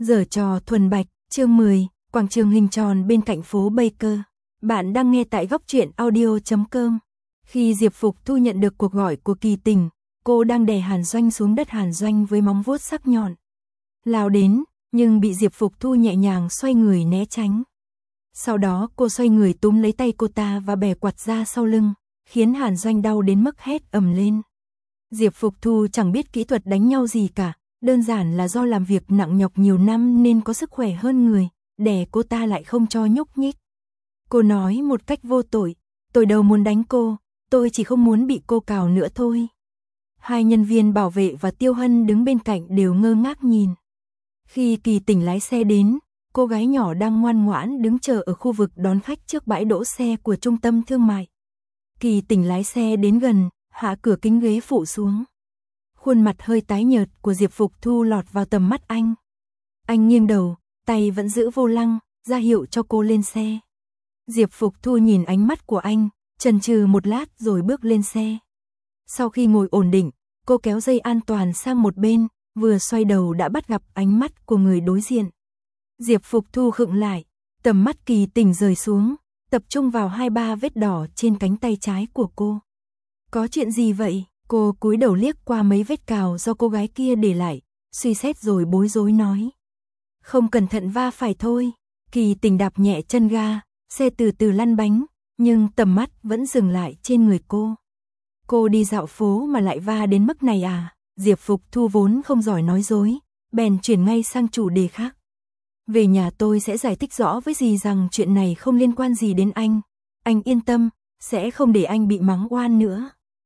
Giở trò thuần bạch, chương 10, quảng trường hình tròn bên cạnh phố Baker. Bạn đang nghe tại góc truyện audio.com. Khi Diệp Phục Thu nhận được cuộc gọi của Kỳ Tình, cô đang đè Hàn Doanh xuống đất. Hàn Doanh với móng vuốt sắc nhọn lao đến, nhưng bị Diệp Phục Thu nhẹ nhàng xoay người né tránh. Sau đó cô xoay người túm lấy tay cô ta và bẻ quạt ra sau lưng, khiến Hàn Doanh đau đến mức hét ầm lên. Diệp Phục Thu chẳng biết kỹ thuật đánh nhau gì cả, đơn giản là do làm việc nặng nhọc nhiều năm nên có sức khỏe hơn người, đè cô ta lại không cho nhúc nhích. Cô nói một cách vô tội, tôi đâu muốn đánh cô, tôi chỉ không muốn bị cô cào nữa thôi. Hai nhân viên bảo vệ và Tiêu Hân đứng bên cạnh đều ngơ ngác nhìn. Khi Kỳ Tình lái xe đến, cô gái nhỏ đang ngoan ngoãn đứng chờ ở khu vực đón khách trước bãi đỗ xe của trung tâm thương mại. Kỳ Tình lái xe đến gần, hạ cửa kính ghế phụ xuống. Khuôn mặt hơi tái nhợt của Diệp Phục Thu lọt vào tầm mắt anh. Anh nghiêng đầu, tay vẫn giữ vô lăng, ra hiệu cho cô lên xe. Diệp Phục Thu nhìn ánh mắt của anh, chần chừ một lát rồi bước lên xe. Sau khi ngồi ổn định, cô kéo dây an toàn sang một bên, vừa xoay đầu đã bắt gặp ánh mắt của người đối diện. Diệp Phục Thu khựng lại, tầm mắt Kỳ Tình rời xuống, tập trung vào 2-3 vết đỏ trên cánh tay trái của cô. Có chuyện gì vậy? Cô cúi đầu liếc qua mấy vết cào do cô gái kia để lại, suy xét rồi bối rối nói. Không cẩn thận va phải thôi. Kỳ Tình đạp nhẹ chân ga, xe từ từ lăn bánh, nhưng tầm mắt vẫn dừng lại trên người cô. Cô đi dạo phố mà lại va đến mức này à? Diệp Phục Thu vốn không giỏi nói dối, bèn chuyển ngay sang chủ đề khác. Về nhà tôi sẽ giải thích rõ với dì rằng chuyện này không liên quan gì đến anh. Anh yên tâm, sẽ không để anh bị mắng oan nữa.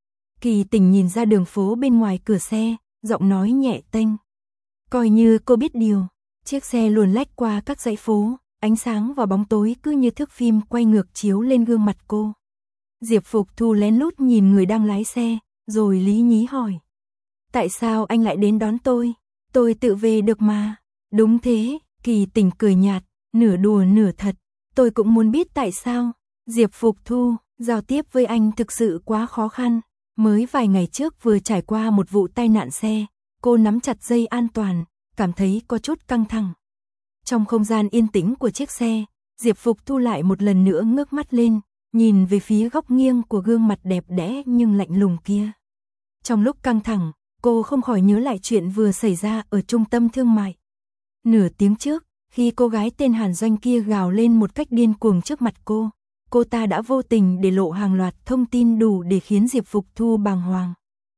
Kỳ Tình nhìn ra đường phố bên ngoài cửa xe, giọng nói nhẹ tênh. Coi như cô biết điều. Chiếc xe luồn lách qua các dãy phố, ánh sáng và bóng tối cứ như thước phim quay ngược chiếu lên gương mặt cô. Diệp Phục Thu lén lút nhìn người đang lái xe, rồi lý nhí hỏi. Tại sao anh lại đến đón tôi? Tôi tự về được mà. Đúng thế, Kỳ Tình cười nhạt, nửa đùa nửa thật. Tôi cũng muốn biết tại sao. Diệp Phục Thu, giao tiếp với anh thực sự quá khó khăn. Mới vài ngày trước vừa trải qua một vụ tai nạn xe, cô nắm chặt dây an toàn, cảm thấy có chút căng thẳng. Trong không gian yên tĩnh của chiếc xe, Diệp Phục Thu lại một lần nữa ngước mắt lên, nhìn về phía góc nghiêng của gương mặt đẹp đẽ nhưng lạnh lùng kia. Trong lúc căng thẳng, cô không khỏi nhớ lại chuyện vừa xảy ra ở trung tâm thương mại. Nửa tiếng trước, khi cô gái tên Hàn Doanh kia gào lên một cách điên cuồng trước mặt cô ta đã vô tình để lộ hàng loạt thông tin đủ để khiến Diệp Phục Thu bàng hoàng.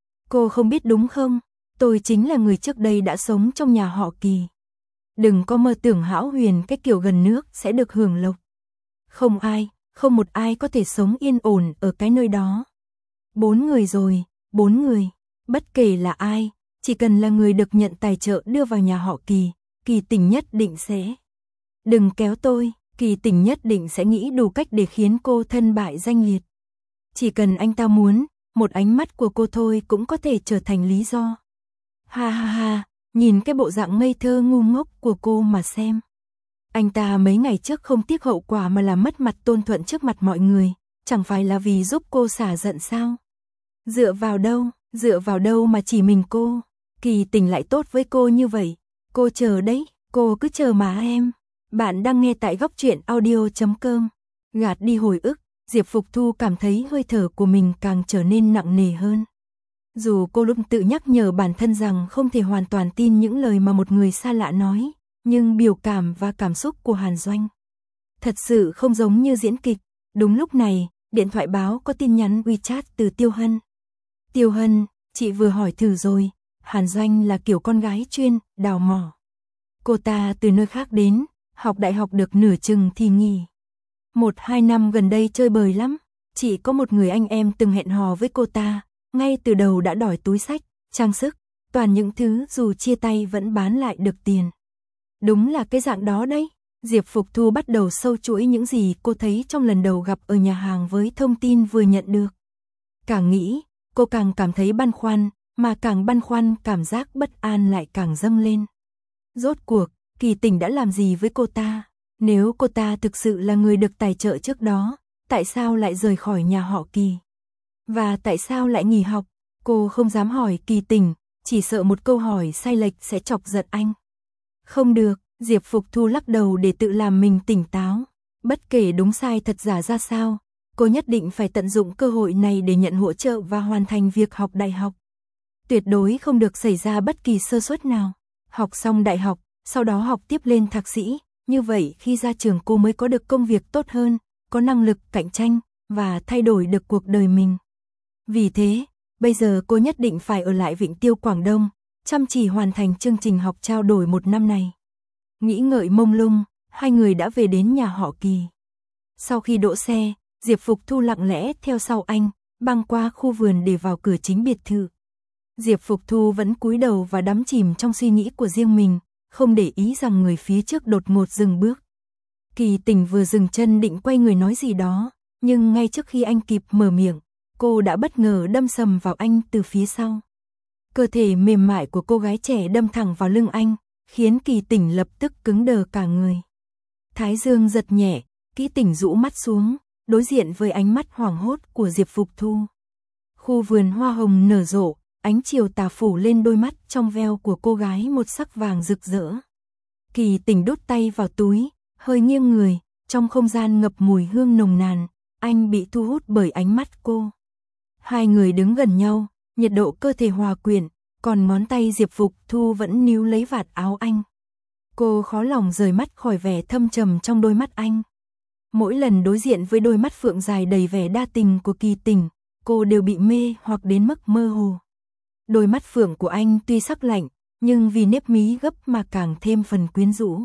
Cô không biết đúng không? Tôi chính là người trước đây đã sống trong nhà họ Kỳ. Đừng có mơ tưởng hão huyền cái kiểu gần nước sẽ được hưởng lộc. Không một ai có thể sống yên ổn ở cái nơi đó. 4 người rồi, 4 người. Bất kể là ai, chỉ cần là người được nhận tài trợ đưa vào nhà họ Kỳ, Kỳ Tình nhất định sẽ. Đừng kéo tôi, Kỳ Tình nhất định sẽ nghĩ đủ cách để khiến cô thân bại danh liệt. Chỉ cần anh ta muốn, một ánh mắt của cô thôi cũng có thể trở thành lý do. Ha ha ha, nhìn cái bộ dạng ngây thơ ngu ngốc của cô mà xem. Anh ta mấy ngày trước không tiếc hậu quả mà làm mất mặt Tôn Thuận trước mặt mọi người, chẳng phải là vì giúp cô xả giận sao? Dựa vào đâu mà chỉ mình cô? Kỳ Tình lại tốt với cô như vậy. Cô chờ đấy, cô cứ chờ mà em. Bạn đang nghe tại góc truyện audio.com. Gạt đi hồi ức, Diệp Phục Thu cảm thấy hơi thở của mình càng trở nên nặng nề hơn. Dù cô luôn tự nhắc nhở bản thân rằng không thể hoàn toàn tin những lời mà một người xa lạ nói, nhưng biểu cảm và cảm xúc của Hàn Doanh thật sự không giống như diễn kịch. Đúng lúc này, điện thoại báo có tin nhắn WeChat từ Tiêu Hân. Tiêu Hân, chị vừa hỏi thử rồi, Hàn Doanh là kiểu con gái chuyên đào mỏ. Cô ta từ nơi khác đến, học đại học được nửa chừng thì nghỉ. 1-2 năm gần đây chơi bời lắm, chỉ có một người anh em từng hẹn hò với cô ta, ngay từ đầu đã đòi túi xách, trang sức, toàn những thứ dù chia tay vẫn bán lại được tiền. Đúng là cái dạng đó đấy. Diệp Phục Thu bắt đầu sâu chuỗi những gì cô thấy trong lần đầu gặp ở nhà hàng với thông tin vừa nhận được. Càng nghĩ, cô càng cảm thấy băn khoăn, mà càng băn khoăn cảm giác bất an lại càng dâng lên. Rốt cuộc, Kỳ Tình đã làm gì với cô ta? Nếu cô ta thực sự là người được tài trợ trước đó, tại sao lại rời khỏi nhà họ Kỳ? Và tại sao lại nghỉ học? Cô không dám hỏi Kỳ Tình, chỉ sợ một câu hỏi sai lệch sẽ chọc giận anh. Không được, Diệp Phục Thu lắc đầu để tự làm mình tỉnh táo. Bất kể đúng sai thật giả ra sao, cô nhất định phải tận dụng cơ hội này để nhận hỗ trợ và hoàn thành việc học đại học. Tuyệt đối không được xảy ra bất kỳ sơ suất nào. Học xong đại học, sau đó học tiếp lên thạc sĩ, như vậy khi ra trường cô mới có được công việc tốt hơn, có năng lực cạnh tranh và thay đổi được cuộc đời mình. Vì thế, bây giờ cô nhất định phải ở lại Vịnh Tiêu Quảng Đông, chăm chỉ hoàn thành chương trình học trao đổi 1 năm này. Nghĩ ngợi mông lung, hai người đã về đến nhà họ Kỳ. Sau khi đỗ xe, Diệp Phục Thu lặng lẽ theo sau anh, băng qua khu vườn để vào cửa chính biệt thự. Diệp Phục Thu vẫn cúi đầu và đắm chìm trong suy nghĩ của riêng mình, không để ý rằng người phía trước đột ngột dừng bước. Kỳ Tình vừa dừng chân định quay người nói gì đó, nhưng ngay trước khi anh kịp mở miệng, cô đã bất ngờ đâm sầm vào anh từ phía sau. Cơ thể mềm mại của cô gái trẻ đâm thẳng vào lưng anh, khiến Kỳ Tình lập tức cứng đờ cả người. Thái dương giật nhẹ, Kỳ Tình rũ mắt xuống, đối diện với ánh mắt hoảng hốt của Diệp Phục Thu. Khu vườn hoa hồng nở rộ, ánh chiều tà phủ lên đôi mắt trong veo của cô gái một sắc vàng rực rỡ. Kỳ Tình đút tay vào túi, hơi nghiêng người, trong không gian ngập mùi hương nồng nàn, anh bị thu hút bởi ánh mắt cô. Hai người đứng gần nhau, nhiệt độ cơ thể hòa quyện, còn ngón tay Diệp Phục Thu vẫn níu lấy vạt áo anh. Cô khó lòng rời mắt khỏi vẻ thâm trầm trong đôi mắt anh. Mỗi lần đối diện với đôi mắt phượng dài đầy vẻ đa tình của Kỳ Tình, cô đều bị mê hoặc đến mức mơ hồ. Đôi mắt phượng của anh tuy sắc lạnh, nhưng vì nếp mí gấp mà càng thêm phần quyến rũ.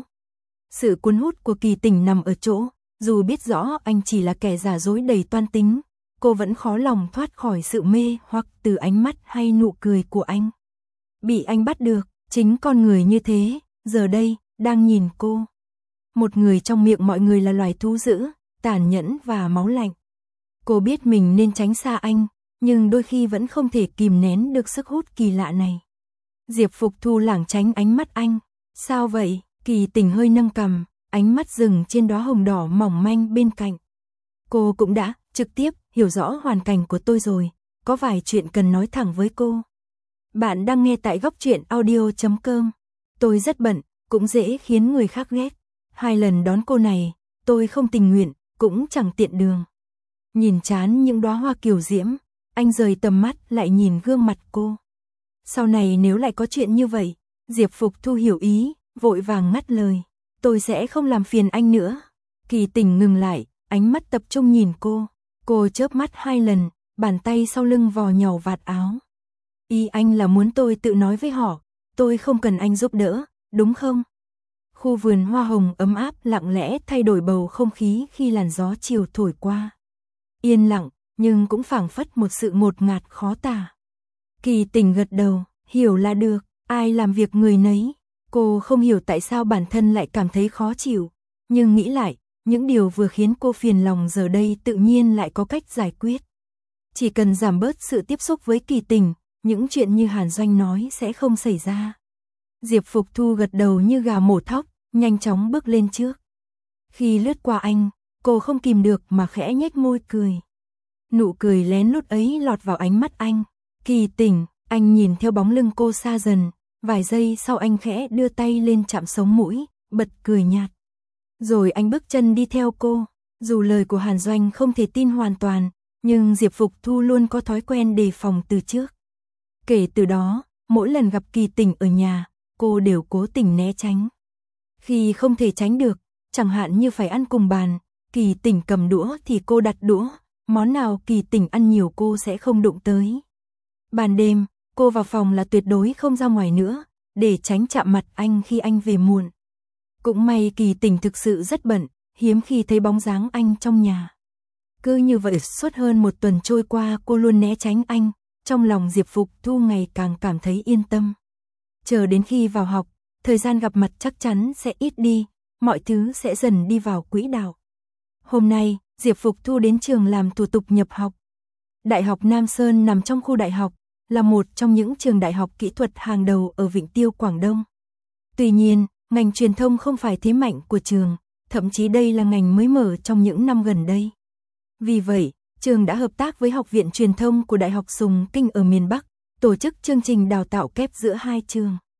Sự cuốn hút của Kỳ Tình nằm ở chỗ, dù biết rõ anh chỉ là kẻ giả dối đầy toan tính, cô vẫn khó lòng thoát khỏi sự mê hoặc từ ánh mắt hay nụ cười của anh. Bị anh bắt được, chính con người như thế, giờ đây, đang nhìn cô. Một người trong miệng mọi người là loài thú dữ, tàn nhẫn và máu lạnh. Cô biết mình nên tránh xa anh, nhưng đôi khi vẫn không thể kìm nén được sức hút kỳ lạ này. Diệp Phục Thu lảng tránh ánh mắt anh. Sao vậy? Kỳ Tình hơi nâng cằm, ánh mắt dừng trên đóa hồng đỏ mỏng manh bên cạnh. Cô cũng đã trực tiếp hiểu rõ hoàn cảnh của tôi rồi, có vài chuyện cần nói thẳng với cô. Bạn đang nghe tại Góc Truyện Audio.com. Tôi rất bận, cũng dễ khiến người khác ghét. 2 lần đón cô này, tôi không tình nguyện, cũng chẳng tiện đường. Nhìn chán những đóa hoa kiều diễm, anh rời tầm mắt lại nhìn gương mặt cô. Sau này nếu lại có chuyện như vậy, Diệp Phục Thu hiểu ý, vội vàng ngắt lời. Tôi sẽ không làm phiền anh nữa. Kỳ Tình ngừng lại, ánh mắt tập trung nhìn cô. Cô chớp mắt 2 lần, bàn tay sau lưng vò nhàu vạt áo. Ý anh là muốn tôi tự nói với họ, tôi không cần anh giúp đỡ, đúng không? Khu vườn hoa hồng ấm áp lặng lẽ thay đổi bầu không khí khi làn gió chiều thổi qua. Yên lặng, nhưng cũng phảng phất một sự ngột ngạt khó tả. Kỳ Tình gật đầu, hiểu là được, ai làm việc người nấy. Cô không hiểu tại sao bản thân lại cảm thấy khó chịu, nhưng nghĩ lại, những điều vừa khiến cô phiền lòng giờ đây tự nhiên lại có cách giải quyết. Chỉ cần giảm bớt sự tiếp xúc với Kỳ Tình, những chuyện như Hàn Doanh nói sẽ không xảy ra. Diệp Phục Thu gật đầu như gà mổ thóc, nhanh chóng bước lên trước. Khi lướt qua anh, cô không kìm được mà khẽ nhếch môi cười. Nụ cười lén lút ấy lọt vào ánh mắt anh. Kỳ Tình, anh nhìn theo bóng lưng cô xa dần, vài giây sau anh khẽ đưa tay lên chạm sống mũi, bật cười nhạt. Rồi anh bước chân đi theo cô. Dù lời của Hàn Doanh không thể tin hoàn toàn, nhưng Diệp Phục Thu luôn có thói quen đề phòng từ trước. Kể từ đó, mỗi lần gặp Kỳ Tình ở nhà, cô đều cố tình né tránh. Khi không thể tránh được, chẳng hạn như phải ăn cùng bàn, Kỳ Tình cầm đũa thì cô đặt đũa, món nào Kỳ Tình ăn nhiều cô sẽ không đụng tới. Ban đêm, cô vào phòng là tuyệt đối không ra ngoài nữa, để tránh chạm mặt anh khi anh về muộn. Cũng may Kỳ Tình thực sự rất bận, hiếm khi thấy bóng dáng anh trong nhà. Cứ như vậy suốt hơn 1 tuần trôi qua cô luôn né tránh anh, trong lòng Diệp Phục Thu ngày càng cảm thấy yên tâm. Chờ đến khi vào học, thời gian gặp mặt chắc chắn sẽ ít đi, mọi thứ sẽ dần đi vào quỹ đạo. Hôm nay, Diệp Phục Thu đến trường làm thủ tục nhập học. Đại học Nam Sơn nằm trong khu đại học, là một trong những trường đại học kỹ thuật hàng đầu ở Vịnh Tiêu Quảng Đông. Tuy nhiên, ngành truyền thông không phải thế mạnh của trường, thậm chí đây là ngành mới mở trong những năm gần đây. Vì vậy, trường đã hợp tác với Học viện Truyền thông của Đại học Sùng Kinh ở miền Bắc, tổ chức chương trình đào tạo kép giữa hai trường.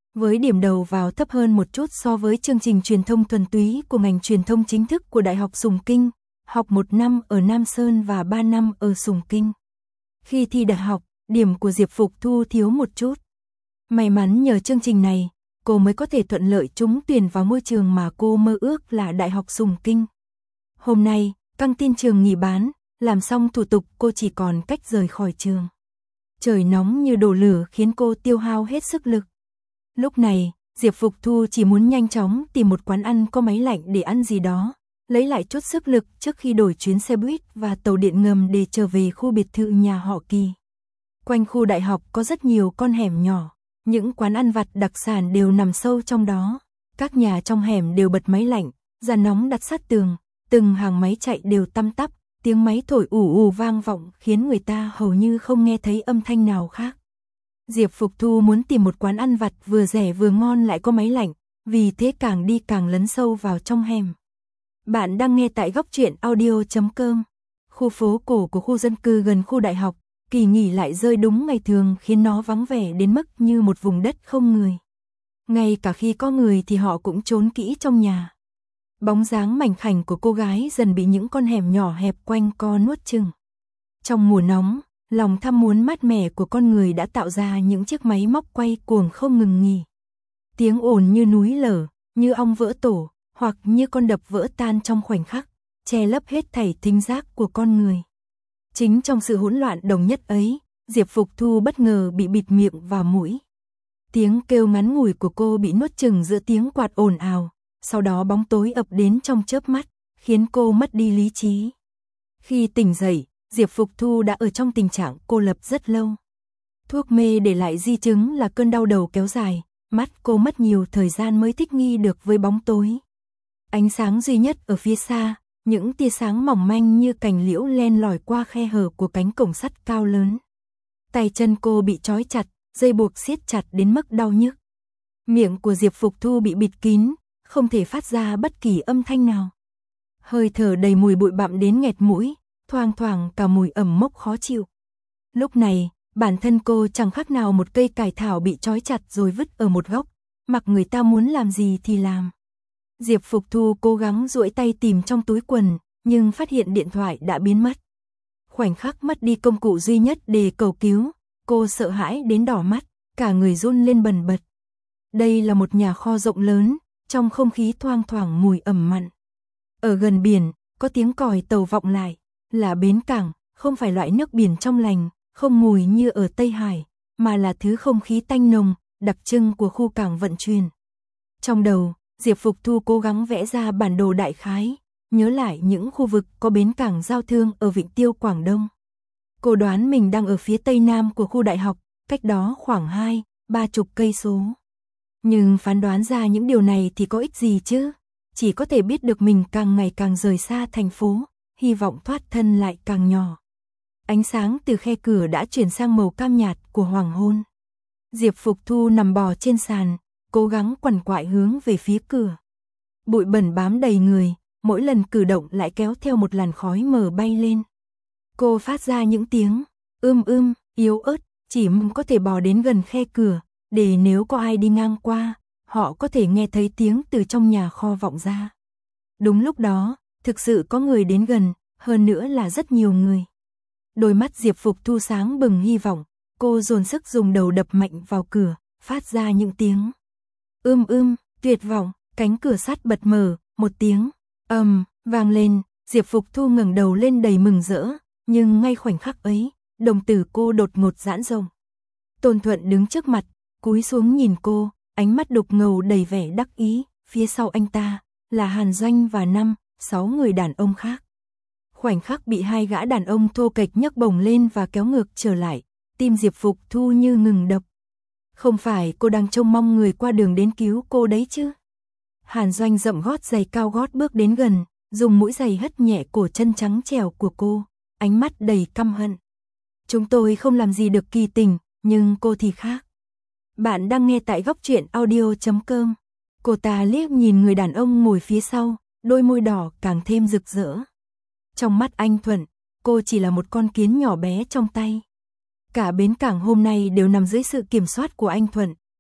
Với điểm đầu vào thấp hơn một chút so với chương trình truyền thông thuần túy của ngành truyền thông chính thức của Đại học Sùng Kinh, học 1 năm ở Nam Sơn và 3 năm ở Sùng Kinh. Khi thi đại học, điểm của Diệp Phục Thu thiếu một chút. May mắn nhờ chương trình này, cô mới có thể thuận lợi trúng tuyển vào ngôi trường mà cô mơ ước là Đại học Sùng Kinh. Hôm nay, căng tin trường nghỉ bán, làm xong thủ tục cô chỉ còn cách rời khỏi trường. Trời nóng như đổ lửa khiến cô tiêu hao hết sức lực. Lúc này, Diệp Phục Thu chỉ muốn nhanh chóng tìm một quán ăn có máy lạnh để ăn gì đó, lấy lại chút sức lực trước khi đổi chuyến xe buýt và tàu điện ngầm để trở về khu biệt thự nhà họ Kỳ. Quanh khu đại học có rất nhiều con hẻm nhỏ, những quán ăn vặt đặc sản đều nằm sâu trong đó. Các nhà trong hẻm đều bật máy lạnh, giàn nóng đặt sát tường, từng hàng máy chạy đều tăm tắp, tiếng máy thổi ù ù vang vọng khiến người ta hầu như không nghe thấy âm thanh nào khác. Diệp Phục Thu muốn tìm một quán ăn vặt vừa rẻ vừa ngon lại có máy lạnh, vì thế càng đi càng lấn sâu vào trong hẻm. Bạn đang nghe tại góc truyện audio.com. Khu phố cổ của khu dân cư gần khu đại học, kỳ nghỉ lại rơi đúng ngày thường khiến nó vắng vẻ đến mức như một vùng đất không người. Ngay cả khi có người thì họ cũng trốn kỹ trong nhà. Bóng dáng mảnh khảnh của cô gái dần bị những con hẻm nhỏ hẹp quanh co nuốt chửng. Trong mùa nóng, lòng tham muốn mát mẻ của con người đã tạo ra những chiếc máy móc quay cuồng không ngừng nghỉ. Tiếng ồn như núi lở, như ong vỡ tổ, hoặc như con đập vỡ tan trong khoảnh khắc, che lấp hết thảy thính giác của con người. Chính trong sự hỗn loạn đồng nhất ấy, Diệp Phục Thu bất ngờ bị bịt miệng và mũi. Tiếng kêu ngắn ngủi của cô bị nuốt chửng giữa tiếng quạt ồn ào, sau đó bóng tối ập đến trong chớp mắt, khiến cô mất đi lý trí. Khi tỉnh dậy, Diệp Phục Thu đã ở trong tình trạng cô lập rất lâu. Thuốc mê để lại di chứng là cơn đau đầu kéo dài, mắt cô mất nhiều thời gian mới thích nghi được với bóng tối. Ánh sáng duy nhất ở phía xa, những tia sáng mỏng manh như cành liễu len lỏi qua khe hở của cánh cổng sắt cao lớn. Tay chân cô bị trói chặt, dây buộc siết chặt đến mức đau nhức. Miệng của Diệp Phục Thu bị bịt kín, không thể phát ra bất kỳ âm thanh nào. Hơi thở đầy mùi bụi bặm đến nghẹt mũi, thoang thoảng cả mùi ẩm mốc khó chịu. Lúc này, bản thân cô chẳng khác nào một cây cải thảo bị trói chặt rồi vứt ở một góc, mặc người ta muốn làm gì thì làm. Diệp Phục Thu cố gắng duỗi tay tìm trong túi quần, nhưng phát hiện điện thoại đã biến mất. Khoảnh khắc mất đi công cụ duy nhất để cầu cứu, cô sợ hãi đến đỏ mắt, cả người run lên bần bật. Đây là một nhà kho rộng lớn, trong không khí thoang thoảng mùi ẩm mặn. Ở gần biển, có tiếng còi tàu vọng lại, là bến cảng, không phải loại nước biển trong lành, không mùi như ở Tây Hải, mà là thứ không khí tanh nồng, đặc trưng của khu cảng vận chuyển. Trong đầu, Diệp Phục Thu cố gắng vẽ ra bản đồ đại khái, nhớ lại những khu vực có bến cảng giao thương ở Vịnh Tiêu Quảng Đông. Cô đoán mình đang ở phía tây nam của khu đại học, cách đó khoảng 20-30 cây số. Nhưng phán đoán ra những điều này thì có ích gì chứ? Chỉ có thể biết được mình càng ngày càng rời xa thành phố, hy vọng thoát thân lại càng nhỏ. Ánh sáng từ khe cửa đã chuyển sang màu cam nhạt của hoàng hôn. Diệp Phục Thu nằm bò trên sàn, cố gắng quằn quại hướng về phía cửa. Bụi bẩn bám đầy người, mỗi lần cử động lại kéo theo một làn khói mờ bay lên. Cô phát ra những tiếng yếu ớt, chỉ mong có thể bò đến gần khe cửa, để nếu có ai đi ngang qua, họ có thể nghe thấy tiếng từ trong nhà kho vọng ra. Đúng lúc đó, thực sự có người đến gần, hơn nữa là rất nhiều người. Đôi mắt Diệp Phục Thu sáng bừng hy vọng, cô dồn sức dùng đầu đập mạnh vào cửa, phát ra những tiếng tuyệt vọng, cánh cửa sắt bật mở, một tiếng vang lên, Diệp Phục Thu ngẩng đầu lên đầy mừng rỡ, nhưng ngay khoảnh khắc ấy, đồng tử cô đột ngột giãn rộng. Tôn Thuận đứng trước mặt, cúi xuống nhìn cô, ánh mắt đục ngầu đầy vẻ đắc ý, phía sau anh ta là Hàn Doanh và 5-6 người đàn ông khác. Khoảnh khắc bị hai gã đàn ông thô kệch nhấc bổng lên và kéo ngược trở lại, tim Diệp Phục Thu như ngừng đập. Không phải cô đang trông mong người qua đường đến cứu cô đấy chứ? Hàn Doanh dậm gót giày cao gót bước đến gần, dùng mũi giày hất nhẹ cổ chân trắng trẻo của cô, ánh mắt đầy căm hận. Chúng tôi không làm gì được Kỳ Tình, nhưng cô thì khác. Bạn đang nghe tại góc truyện audio.com. Cô ta liếc nhìn người đàn ông ngồi phía sau, đôi môi đỏ càng thêm rực rỡ. Trong mắt anh Thuận, cô chỉ là một con kiến nhỏ bé trong tay. Cả bến cảng hôm nay đều nằm dưới sự kiểm soát của anh Thuận,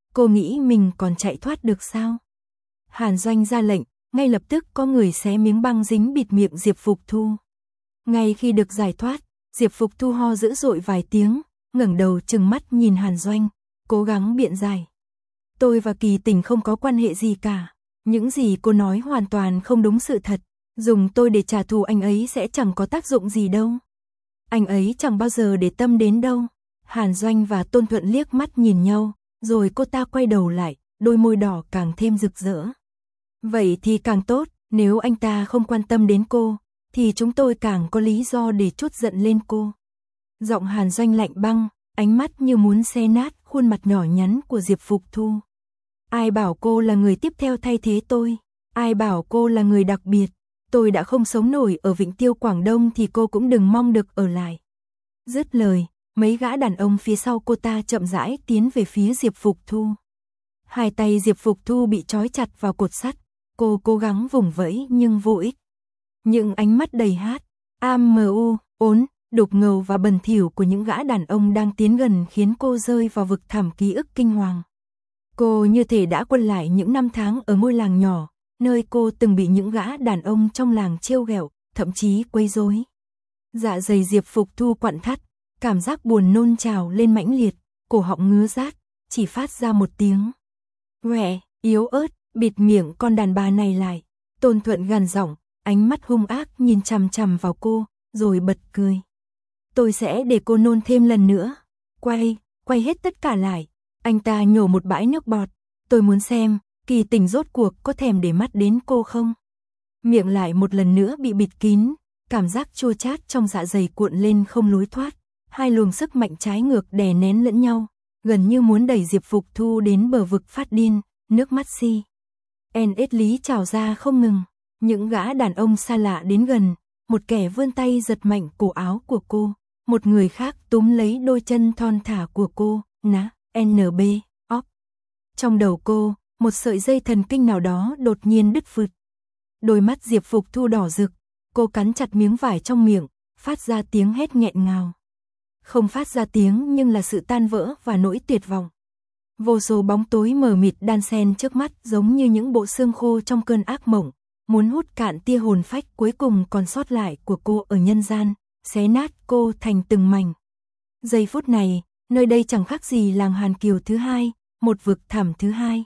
Cô nghĩ mình còn chạy thoát được sao? Hàn Doanh ra lệnh, ngay lập tức có người xé miếng băng dính bịt miệng Diệp Phục Thu. Ngay khi được giải thoát, Diệp Phục Thu ho dữ dội vài tiếng, ngẩng đầu trừng mắt nhìn Hàn Doanh, cố gắng biện giải. Tôi và Kỳ Tình không có quan hệ gì cả. Những gì cô nói hoàn toàn không đúng sự thật. Dùng tôi để trả thù anh ấy sẽ chẳng có tác dụng gì đâu. Anh ấy chẳng bao giờ để tâm đến đâu. Hàn Doanh và Tôn Thuận liếc mắt nhìn nhau, rồi cô ta quay đầu lại, đôi môi đỏ càng thêm rực rỡ. Vậy thì càng tốt, nếu anh ta không quan tâm đến cô, thì chúng tôi càng có lý do để trút giận lên cô. Giọng Hàn Doanh lạnh băng, ánh mắt như muốn xé nát khuôn mặt nhỏ nhắn của Diệp Phục Thu. Ai bảo cô là người tiếp theo thay thế tôi? Ai bảo cô là người đặc biệt? Tôi đã không sống nổi ở Vịnh Tiêu Quảng Đông thì cô cũng đừng mong được ở lại. Dứt lời, mấy gã đàn ông phía sau cô ta chậm rãi tiến về phía Diệp Phục Thu. Hai tay Diệp Phục Thu bị trói chặt vào cột sắt, cô cố gắng vùng vẫy nhưng vô ích. Những ánh mắt đầy ôn, đục ngầu và bẩn thỉu của những gã đàn ông đang tiến gần khiến cô rơi vào vực thẳm ký ức kinh hoàng. Cô như thể đã quay lại những năm tháng ở ngôi làng nhỏ, nơi cô từng bị những gã đàn ông trong làng trêu ghẹo, thậm chí quấy rối. Dạ dày Diệp Phục Thu quặn thắt, cảm giác buồn nôn trào lên mãnh liệt, cổ họng ngứa rát, chỉ phát ra một tiếng "Quẹ", yếu ớt, bịt miệng con đàn bà này lại. Tôn Thuận gằn giọng, ánh mắt hung ác nhìn chằm chằm vào cô, rồi bật cười. Tôi sẽ để cô nôn thêm lần nữa. Quay hết tất cả lại. Anh ta nhổ một bãi nước bọt. Tôi muốn xem, Kỳ Tình rốt cuộc có thèm để mắt đến cô không? Miệng lại một lần nữa bị bịt kín, cảm giác chua chát trong dạ dày cuộn lên không lối thoát. Hai luồng sức mạnh trái ngược đè nén lẫn nhau, gần như muốn đẩy Diệp Phục Thu đến bờ vực phát điên, nước mắt NS lý trào ra không ngừng. Những gã đàn ông xa lạ đến gần, một kẻ vươn tay giật mạnh cổ áo của cô, một người khác túm lấy đôi chân thon thả của cô, NB, óc. Trong đầu cô, một sợi dây thần kinh nào đó đột nhiên đứt phụt. Đôi mắt Diệp Phục Thu đỏ rực, cô cắn chặt miếng vải trong miệng, phát ra tiếng hét nghẹn ngào. Không phát ra tiếng nhưng là sự tan vỡ và nỗi tuyệt vọng. Vô số bóng tối mờ mịt đan xen trước mắt giống như những bộ xương khô trong cơn ác mộng, muốn hút cạn tia hồn phách cuối cùng còn sót lại của cô ở nhân gian, xé nát cô thành từng mảnh. Giây phút này, nơi đây chẳng khác gì làng Hàn Kiều thứ hai, một vực thẳm thứ hai.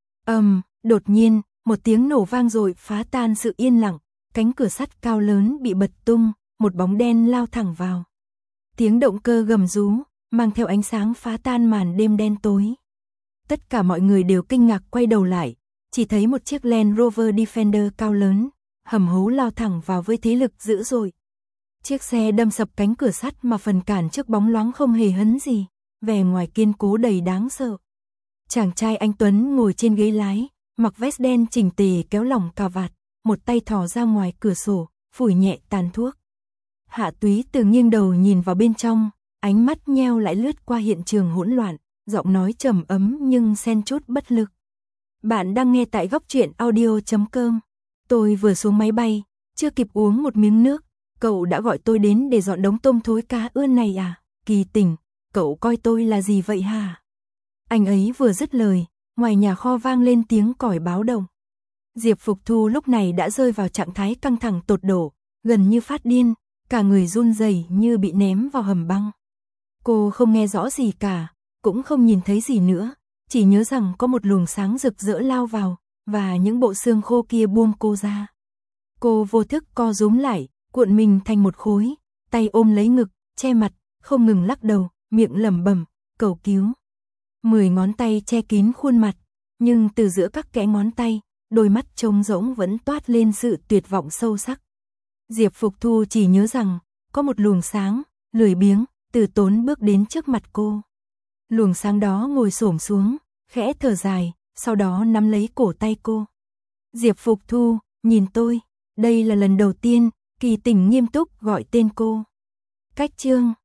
Đột nhiên, một tiếng nổ vang dội phá tan sự yên lặng, cánh cửa sắt cao lớn bị bật tung, một bóng đen lao thẳng vào. Tiếng động cơ gầm rú, mang theo ánh sáng phá tan màn đêm đen tối. Tất cả mọi người đều kinh ngạc quay đầu lại, chỉ thấy một chiếc Land Rover Defender cao lớn, hầm hố lao thẳng vào với thế lực dữ dội. Chiếc xe đâm sập cánh cửa sắt mà phần cản trước bóng loáng không hề hấn gì, vẻ ngoài kiên cố đầy đáng sợ. Chàng trai anh tuấn ngồi trên ghế lái, mặc vest đen chỉnh tề kéo lỏng cà vạt, một tay thò ra ngoài cửa sổ, phủi nhẹ tàn thuốc. Hạ Túy Từ nghiêng đầu nhìn vào bên trong, ánh mắt nheo lại lướt qua hiện trường hỗn loạn, giọng nói trầm ấm nhưng xen chút bất lực. Bạn đang nghe tại góc truyện audio.com. Tôi vừa xuống máy bay, chưa kịp uống một miếng nước, cậu đã gọi tôi đến để dọn đống tôm thối cá ươn này à? Kỳ Tình, cậu coi tôi là gì vậy hả? Anh ấy vừa dứt lời, ngoài nhà kho vang lên tiếng còi báo động. Diệp Phục Thu lúc này đã rơi vào trạng thái căng thẳng tột độ, gần như phát điên, cả người run rẩy như bị ném vào hầm băng. Cô không nghe rõ gì cả, cũng không nhìn thấy gì nữa, chỉ nhớ rằng có một luồng sáng rực rỡ lao vào, và những bộ xương khô kia buông cô ra. Cô vô thức co rúm lại, cuộn mình thành một khối, tay ôm lấy ngực, che mặt, không ngừng lắc đầu, miệng lẩm bẩm, cầu cứu. 10 ngón tay che kín khuôn mặt, nhưng từ giữa các kẽ ngón tay, đôi mắt trống rỗng vẫn toát lên sự tuyệt vọng sâu sắc. Diệp Phục Thu chỉ nhớ rằng, có một luồng sáng, lười biếng, từ tốn bước đến trước mặt cô. Luồng sáng đó ngồi xổm xuống, khẽ thở dài, sau đó nắm lấy cổ tay cô. Diệp Phục Thu, nhìn tôi, đây là lần đầu tiên, Kỳ Tình nghiêm túc gọi tên cô. Cách chương